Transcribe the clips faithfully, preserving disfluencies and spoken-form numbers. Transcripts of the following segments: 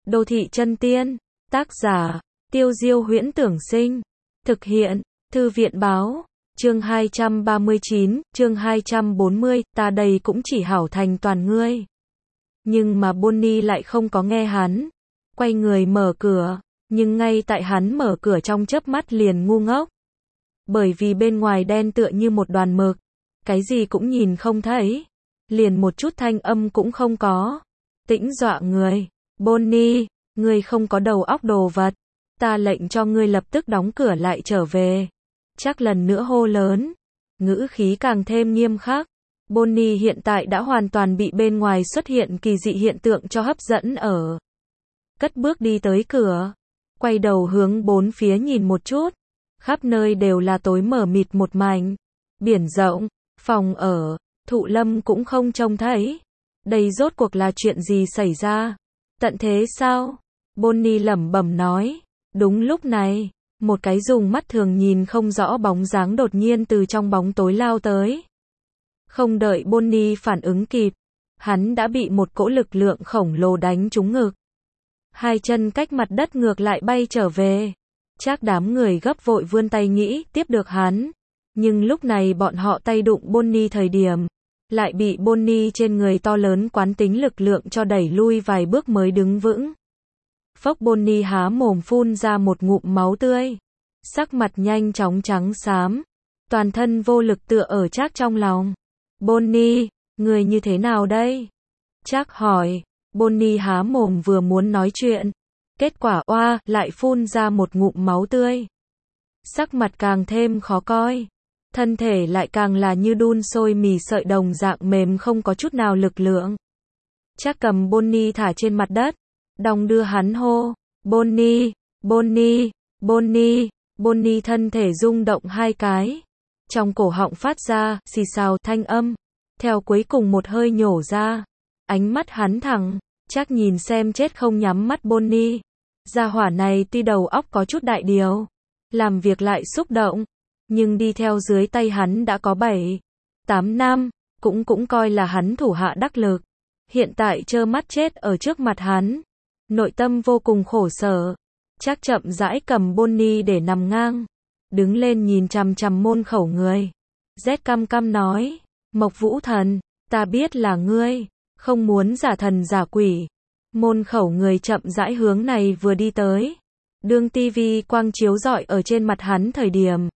Đô thị chân tiên. Tác giả, Tiêu Diêu Huyễn Tưởng Sinh. Thực hiện, Thư viện báo. Chương hai trăm ba mươi chín, chương hai trăm bốn mươi, ta đây cũng chỉ hảo thành toàn ngươi. Nhưng mà Bonnie lại không có nghe hắn. Quay người mở cửa, nhưng ngay tại hắn mở cửa trong chớp mắt liền ngu ngốc. Bởi vì bên ngoài đen tựa như một đoàn mực, cái gì cũng nhìn không thấy, liền một chút thanh âm cũng không có. Tĩnh dọa người. Bonnie, ngươi không có đầu óc đồ vật. Ta lệnh cho ngươi lập tức đóng cửa lại trở về. Chắc lần nữa hô lớn. Ngữ khí càng thêm nghiêm khắc. Bonnie hiện tại đã hoàn toàn bị bên ngoài xuất hiện kỳ dị hiện tượng cho hấp dẫn ở. Cất bước đi tới cửa. Quay đầu hướng bốn phía nhìn một chút. Khắp nơi đều là tối mờ mịt một mảnh. Biển rộng, phòng ở, Thụ Lâm cũng không trông thấy. Đây rốt cuộc là chuyện gì xảy ra? Tận thế sao? Bonnie lẩm bẩm nói. Đúng lúc này, một cái dùng mắt thường nhìn không rõ bóng dáng đột nhiên từ trong bóng tối lao tới. Không đợi Bonnie phản ứng kịp, hắn đã bị một cỗ lực lượng khổng lồ đánh trúng ngực. Hai chân cách mặt đất ngược lại bay trở về. Chắc đám người gấp vội vươn tay nghĩ tiếp được hắn. Nhưng lúc này bọn họ tay đụng Bonnie thời điểm, lại bị Bonnie trên người to lớn quán tính lực lượng cho đẩy lui vài bước mới đứng vững. Phốc, Bonnie há mồm phun ra một ngụm máu tươi. Sắc mặt nhanh chóng trắng xám. Toàn thân vô lực tựa ở Trác trong lòng. Bonnie, người như thế nào đây? Trác hỏi. Bonnie há mồm vừa muốn nói chuyện. Kết quả oa, lại phun ra một ngụm máu tươi. Sắc mặt càng thêm khó coi. Thân thể lại càng là như đun sôi mì sợi đồng dạng mềm không có chút nào lực lượng. Trác cầm Bonnie thả trên mặt đất. Đong đưa hắn hô. Bonnie, Bonnie, Bonnie. Bonnie thân thể rung động hai cái. Trong cổ họng phát ra, xì xào thanh âm. Theo cuối cùng một hơi nhổ ra. Ánh mắt hắn thẳng. Trác nhìn xem chết không nhắm mắt Bonnie. Gia hỏa này tuy đầu óc có chút đại điều. Làm việc lại xúc động. Nhưng đi theo dưới tay hắn đã có bảy, tám năm. Cũng cũng coi là hắn thủ hạ đắc lực. Hiện tại trơ mắt chết ở trước mặt hắn. Nội tâm vô cùng khổ sở. Trác chậm rãi cầm Bonnie để nằm ngang. Đứng lên nhìn chằm chằm môn khẩu người. Rét căm căm nói. Mộc Vũ Thần, ta biết là ngươi. Không muốn giả thần giả quỷ. Môn khẩu người chậm rãi hướng này vừa đi tới. Đương tivi quang chiếu rọi ở trên mặt hắn thời điểm.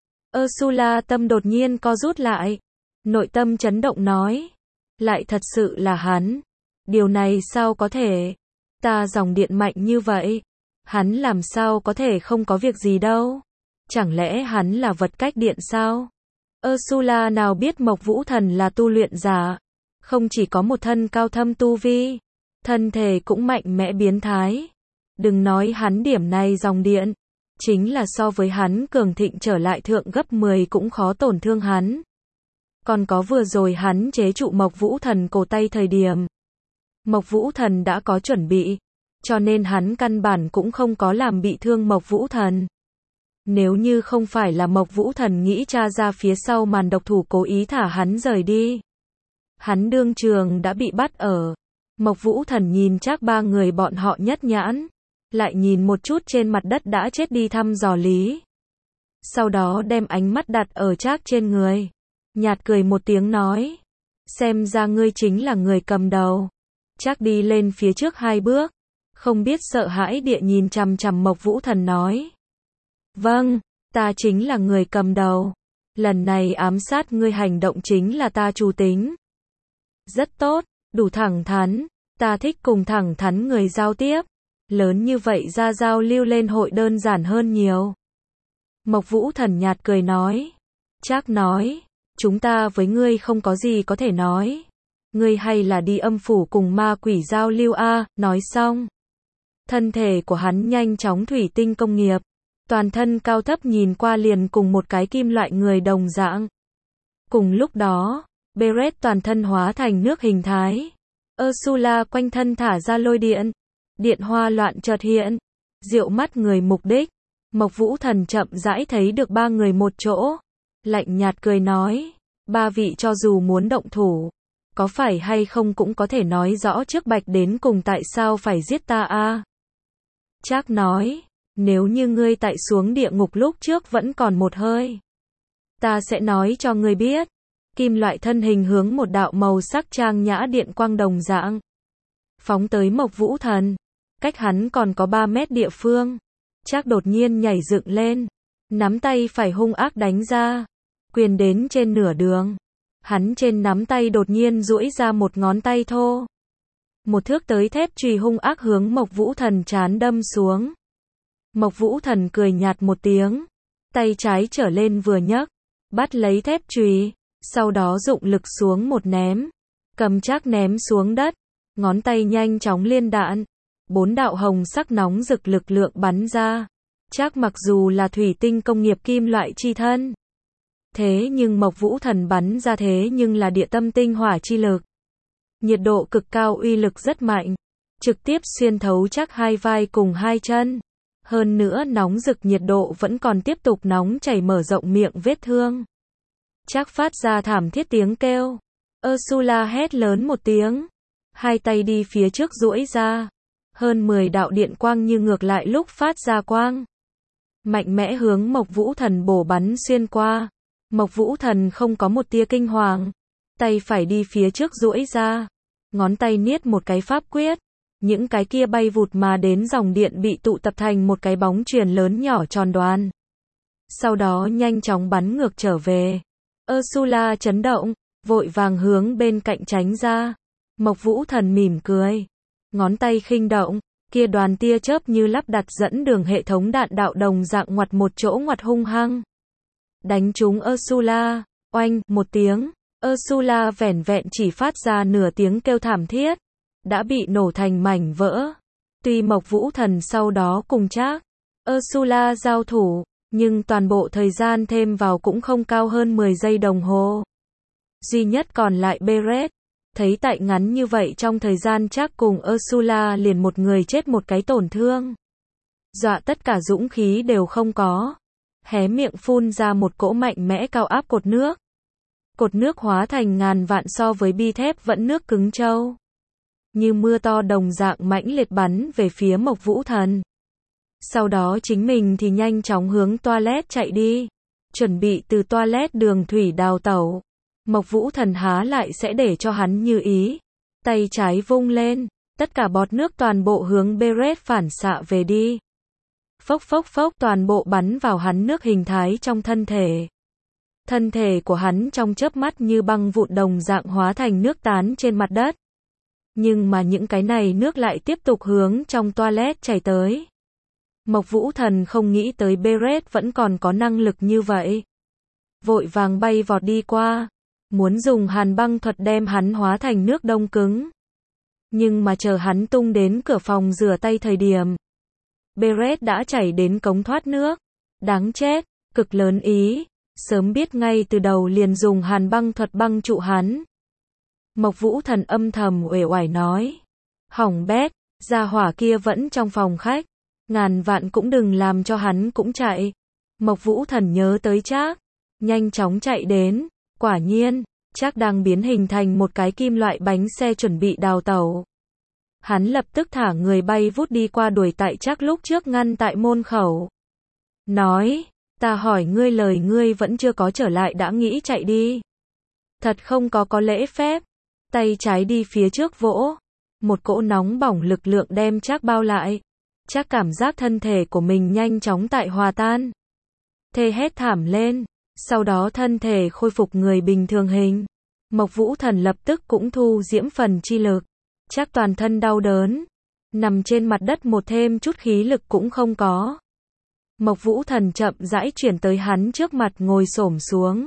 Ursula tâm đột nhiên co rút lại. Nội tâm chấn động nói. Lại thật sự là hắn. Điều này sao có thể? Ta dòng điện mạnh như vậy. Hắn làm sao có thể không có việc gì đâu? Chẳng lẽ hắn là vật cách điện sao? Ursula nào biết Mộc Vũ Thần là tu luyện giả. Không chỉ có một thân cao thâm tu vi. Thân thể cũng mạnh mẽ biến thái. Đừng nói hắn điểm này dòng điện. Chính là so với hắn cường thịnh trở lại thượng gấp mười cũng khó tổn thương hắn. Còn có vừa rồi hắn chế trụ Mộc Vũ Thần cổ tay thời điểm. Mộc Vũ Thần đã có chuẩn bị. Cho nên hắn căn bản cũng không có làm bị thương Mộc Vũ Thần. Nếu như không phải là Mộc Vũ Thần nghĩ tra ra phía sau màn độc thủ cố ý thả hắn rời đi. Hắn đương trường đã bị bắt ở. Mộc Vũ Thần nhìn Trác ba người bọn họ nhất nhãn. Lại nhìn một chút trên mặt đất đã chết đi thăm dò lý. Sau đó đem ánh mắt đặt ở Trác trên người. Nhạt cười một tiếng nói. Xem ra ngươi chính là người cầm đầu. Trác đi lên phía trước hai bước. Không biết sợ hãi địa nhìn chằm chằm Mộc Vũ Thần nói. Vâng, ta chính là người cầm đầu. Lần này ám sát ngươi hành động chính là ta chủ tính. Rất tốt, đủ thẳng thắn. Ta thích cùng thẳng thắn người giao tiếp. Lớn như vậy ra giao lưu lên hội đơn giản hơn nhiều. Mộc Vũ Thần nhạt cười nói. Trác nói. Chúng ta với ngươi không có gì có thể nói. Ngươi hay là đi âm phủ cùng ma quỷ giao lưu a. Nói xong. Thân thể của hắn nhanh chóng thủy tinh công nghiệp. Toàn thân cao thấp nhìn qua liền cùng một cái kim loại người đồng dạng. Cùng lúc đó, Beret toàn thân hóa thành nước hình thái. Ursula quanh thân thả ra lôi điện. Điện hoa loạn chợt hiện. Diệu mắt người mục đích. Mộc Vũ Thần chậm rãi thấy được ba người một chỗ. Lạnh nhạt cười nói. Ba vị cho dù muốn động thủ. có phải hay không cũng có thể nói rõ trước bạch đến cùng tại sao phải giết ta a. Trác nói, nếu như ngươi tại xuống địa ngục lúc trước vẫn còn một hơi, ta sẽ nói cho ngươi biết. Kim loại thân hình hướng một đạo màu sắc trang nhã điện quang đồng dạng phóng tới Mộc Vũ Thần, cách hắn còn có ba mét địa phương. Trác đột nhiên nhảy dựng lên, nắm tay phải hung ác đánh ra, quyền đến trên nửa đường, hắn trên nắm tay đột nhiên duỗi ra một ngón tay thô, một thước tới thép chùy hung ác hướng Mộc Vũ Thần trán đâm xuống. Mộc Vũ Thần cười nhạt một tiếng, tay trái trở lên vừa nhấc, bắt lấy thép chùy, sau đó dụng lực xuống một ném, cầm Trác ném xuống đất, ngón tay nhanh chóng liên đạn, bốn đạo hồng sắc nóng rực lực lượng bắn ra. Trác mặc dù là thủy tinh công nghiệp kim loại chi thân, thế nhưng Mộc Vũ Thần bắn ra thế nhưng là địa tâm tinh hỏa chi lực. Nhiệt độ cực cao, uy lực rất mạnh, trực tiếp xuyên thấu Trác hai vai cùng hai chân. Hơn nữa nóng rực nhiệt độ vẫn còn tiếp tục nóng chảy mở rộng miệng vết thương. Trác phát ra thảm thiết tiếng kêu. Ursula hét lớn một tiếng, hai tay đi phía trước duỗi ra, hơn mười đạo điện quang như ngược lại lúc phát ra quang, mạnh mẽ hướng Mộc Vũ Thần bổ bắn xuyên qua. Mộc Vũ Thần không có một tia kinh hoàng, tay phải đi phía trước duỗi ra, ngón tay niết một cái pháp quyết, những cái kia bay vụt mà đến dòng điện bị tụ tập thành một cái bóng chuyền lớn nhỏ tròn đoan, sau đó nhanh chóng bắn ngược trở về. Ursula chấn động, vội vàng hướng bên cạnh tránh ra. Mộc Vũ Thần mỉm cười, ngón tay khinh động, kia đoàn tia chớp như lắp đặt dẫn đường hệ thống đạn đạo đồng dạng ngoặt một chỗ ngoặt hung hăng, đánh trúng Ursula. Oanh, một tiếng, Ursula vẻn vẹn chỉ phát ra nửa tiếng kêu thảm thiết, đã bị nổ thành mảnh vỡ. Tuy Mộc Vũ Thần sau đó cùng Trác, Ursula giao thủ, nhưng toàn bộ thời gian thêm vào cũng không cao hơn mười giây đồng hồ. Duy nhất còn lại Beret, thấy tại ngắn như vậy trong thời gian Trác cùng Ursula liền một người chết một cái tổn thương, dọa tất cả dũng khí đều không có, hé miệng phun ra một cỗ mạnh mẽ cao áp cột nước. Cột nước hóa thành ngàn vạn so với bi thép vẫn nước cứng trâu, như mưa to đồng dạng mãnh liệt bắn về phía Mộc Vũ Thần. Sau đó chính mình thì nhanh chóng hướng toilet chạy đi, chuẩn bị từ toilet đường thủy đào tẩu. Mộc Vũ Thần há lại sẽ để cho hắn như ý, tay trái vung lên, tất cả bọt nước toàn bộ hướng Beret phản xạ về đi. Phốc phốc phốc, toàn bộ bắn vào hắn nước hình thái trong thân thể. Thân thể của hắn trong chớp mắt như băng vụn đồng dạng hóa thành nước tán trên mặt đất. Nhưng mà những cái này nước lại tiếp tục hướng trong toilet chảy tới. Mộc Vũ Thần không nghĩ tới Beret vẫn còn có năng lực như vậy, vội vàng bay vọt đi qua, muốn dùng hàn băng thuật đem hắn hóa thành nước đông cứng. Nhưng mà chờ hắn tung đến cửa phòng rửa tay thời điểm, Beret đã chảy đến cống thoát nước. Đáng chết, cực lớn ý, sớm biết ngay từ đầu liền dùng hàn băng thuật băng trụ hắn. Mộc Vũ Thần âm thầm uể oải nói, hỏng bét, gia hỏa kia vẫn trong phòng khách, ngàn vạn cũng đừng làm cho hắn cũng chạy. Mộc Vũ Thần nhớ tới Trác, nhanh chóng chạy đến, quả nhiên, Trác đang biến hình thành một cái kim loại bánh xe chuẩn bị đào tẩu. Hắn lập tức thả người bay vút đi qua đuổi tại Trác lúc trước ngăn tại môn khẩu. Nói, ta hỏi ngươi lời ngươi vẫn chưa có trở lại đã nghĩ chạy đi. Thật không có có lễ phép. Tay trái đi phía trước vỗ, một cỗ nóng bỏng lực lượng đem Trác bao lại. Trác cảm giác thân thể của mình nhanh chóng tại hòa tan, thê hét thảm lên, sau đó thân thể khôi phục người bình thường hình. Mộc Vũ Thần lập tức cũng thu diễm phần chi lực. Trác toàn thân đau đớn, nằm trên mặt đất một thêm chút khí lực cũng không có. Mộc Vũ Thần chậm rãi chuyển tới hắn trước mặt ngồi xổm xuống.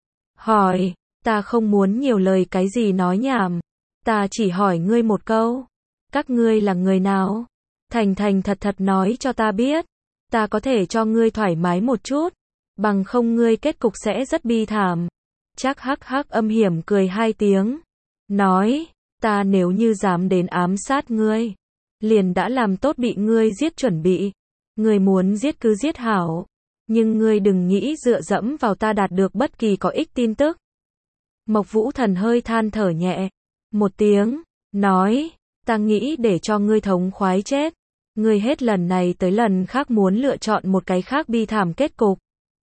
Hỏi, ta không muốn nhiều lời cái gì nói nhảm, ta chỉ hỏi ngươi một câu, các ngươi là người nào? Thành thành thật thật nói cho ta biết, ta có thể cho ngươi thoải mái một chút, bằng không ngươi kết cục sẽ rất bi thảm. Trác hắc hắc âm hiểm cười hai tiếng, nói, ta nếu như dám đến ám sát ngươi, liền đã làm tốt bị ngươi giết chuẩn bị. Ngươi muốn giết cứ giết hảo, nhưng ngươi đừng nghĩ dựa dẫm vào ta đạt được bất kỳ có ích tin tức. Mộc Vũ Thần hơi than thở nhẹ, một tiếng, nói, ta nghĩ để cho ngươi thống khoái chết. Ngươi hết lần này tới lần khác muốn lựa chọn một cái khác bi thảm kết cục.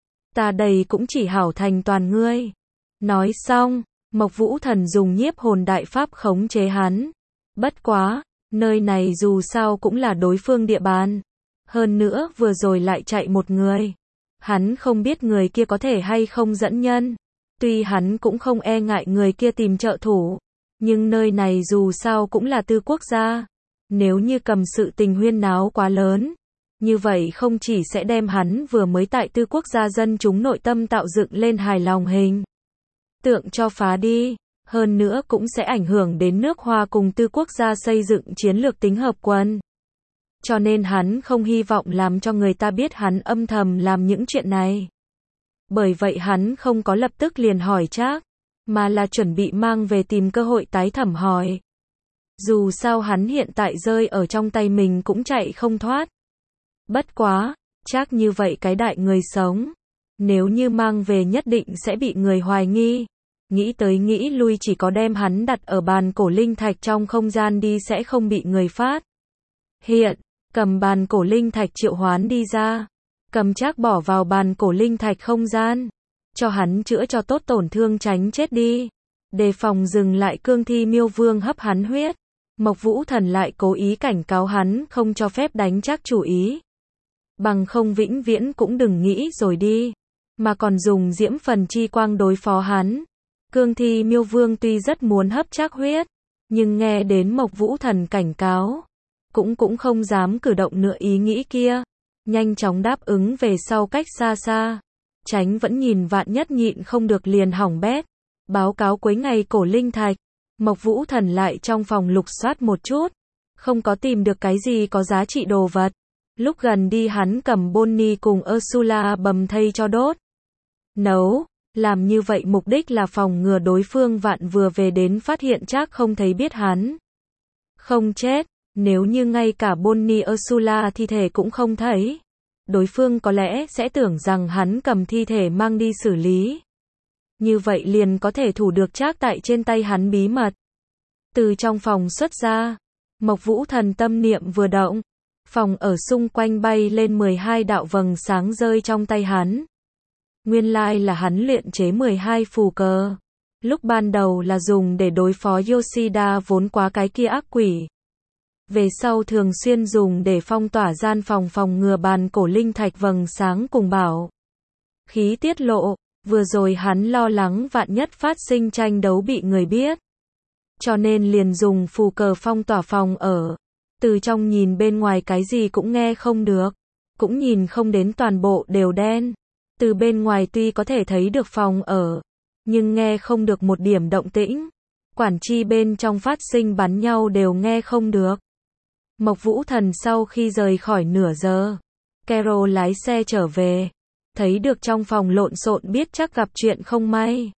Ta đây cũng chỉ hảo thành toàn ngươi. Nói xong, Mộc Vũ Thần dùng nhiếp hồn đại pháp khống chế hắn. Bất quá, nơi này dù sao cũng là đối phương địa bàn. Hơn nữa vừa rồi lại chạy một người. Hắn không biết người kia có thể hay không dẫn nhân. Tuy hắn cũng không e ngại người kia tìm trợ thủ. Nhưng nơi này dù sao cũng là tư quốc gia. Nếu như cầm sự tình huyên náo quá lớn. Như vậy không chỉ sẽ đem hắn vừa mới tại tư quốc gia dân chúng nội tâm tạo dựng lên hài lòng hình tượng cho phá đi. Hơn nữa cũng sẽ ảnh hưởng đến nước Hoa cùng tư quốc gia xây dựng chiến lược tính hợp quân. Cho nên hắn không hy vọng làm cho người ta biết hắn âm thầm làm những chuyện này. Bởi vậy hắn không có lập tức liền hỏi Trác, mà là chuẩn bị mang về tìm cơ hội tái thẩm hỏi. Dù sao hắn hiện tại rơi ở trong tay mình cũng chạy không thoát. Bất quá, Trác như vậy cái đại người sống. Nếu như mang về nhất định sẽ bị người hoài nghi. Nghĩ tới nghĩ lui chỉ có đem hắn đặt ở bàn cổ linh thạch trong không gian đi sẽ không bị người phát hiện. Cầm bàn cổ linh thạch triệu hoán đi ra. Cầm Trác bỏ vào bàn cổ linh thạch không gian. Cho hắn chữa cho tốt tổn thương tránh chết đi. Đề phòng dừng lại cương thi miêu vương hấp hắn huyết. Mộc Vũ Thần lại cố ý cảnh cáo hắn không cho phép đánh Trác chủ ý. Bằng không vĩnh viễn cũng đừng nghĩ rồi đi. Mà còn dùng diễm phần chi quang đối phó hắn. Cương thi miêu vương tuy rất muốn hấp Trác huyết. Nhưng nghe đến Mộc Vũ Thần cảnh cáo. Cũng cũng không dám cử động nữa ý nghĩ kia. Nhanh chóng đáp ứng về sau cách xa xa. Tránh vẫn nhìn vạn nhất nhịn không được liền hỏng bét. Báo cáo cuối ngày cổ linh thạch. Mộc Vũ Thần lại trong phòng lục soát một chút. Không có tìm được cái gì có giá trị đồ vật. Lúc gần đi hắn cầm Bonnie cùng Ursula bầm thây cho đốt. Nấu. Làm như vậy mục đích là phòng ngừa đối phương vạn vừa về đến phát hiện Trác không thấy biết hắn không chết. Nếu như ngay cả Bonnie Ursula thi thể cũng không thấy. Đối phương có lẽ sẽ tưởng rằng hắn cầm thi thể mang đi xử lý. Như vậy liền có thể thủ được Trác tại trên tay hắn bí mật. Từ trong phòng xuất ra. Mộc Vũ Thần tâm niệm vừa động. Phòng ở xung quanh bay lên mười hai đạo vầng sáng rơi trong tay hắn. Nguyên lai là hắn luyện chế mười hai phù cờ. Lúc ban đầu là dùng để đối phó Yoshida vốn quá cái kia ác quỷ. Về sau thường xuyên dùng để phong tỏa gian phòng phòng ngừa bàn cổ linh thạch vầng sáng cùng bảo khí tiết lộ. Vừa rồi hắn lo lắng vạn nhất phát sinh tranh đấu bị người biết. Cho nên liền dùng phù cờ phong tỏa phòng ở. Từ trong nhìn bên ngoài cái gì cũng nghe không được. Cũng nhìn không đến toàn bộ đều đen. Từ bên ngoài tuy có thể thấy được phòng ở. Nhưng nghe không được một điểm động tĩnh. Quản chi bên trong phát sinh bắn nhau đều nghe không được. Mộc Vũ Thần sau khi rời khỏi nửa giờ. Carol lái xe trở về. Thấy được trong phòng lộn xộn biết chắc gặp chuyện không may.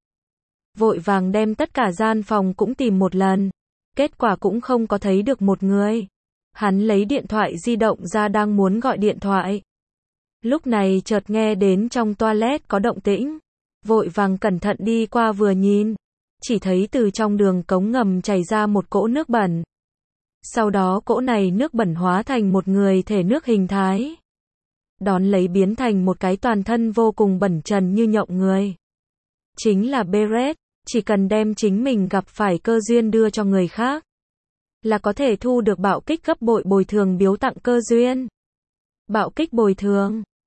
Vội vàng đem tất cả gian phòng cũng tìm một lần. Kết quả cũng không có thấy được một người. Hắn lấy điện thoại di động ra đang muốn gọi điện thoại. Lúc này chợt nghe đến trong toilet có động tĩnh. Vội vàng cẩn thận đi qua vừa nhìn. Chỉ thấy từ trong đường cống ngầm chảy ra một cỗ nước bẩn. Sau đó cỗ này nước bẩn hóa thành một người thể nước hình thái. Đón lấy biến thành một cái toàn thân vô cùng bẩn trần như nhộng người. Chính là Beret, chỉ cần đem chính mình gặp phải cơ duyên đưa cho người khác. Là có thể thu được bạo kích gấp bội bồi thường biếu tặng cơ duyên. Bạo kích bồi thường.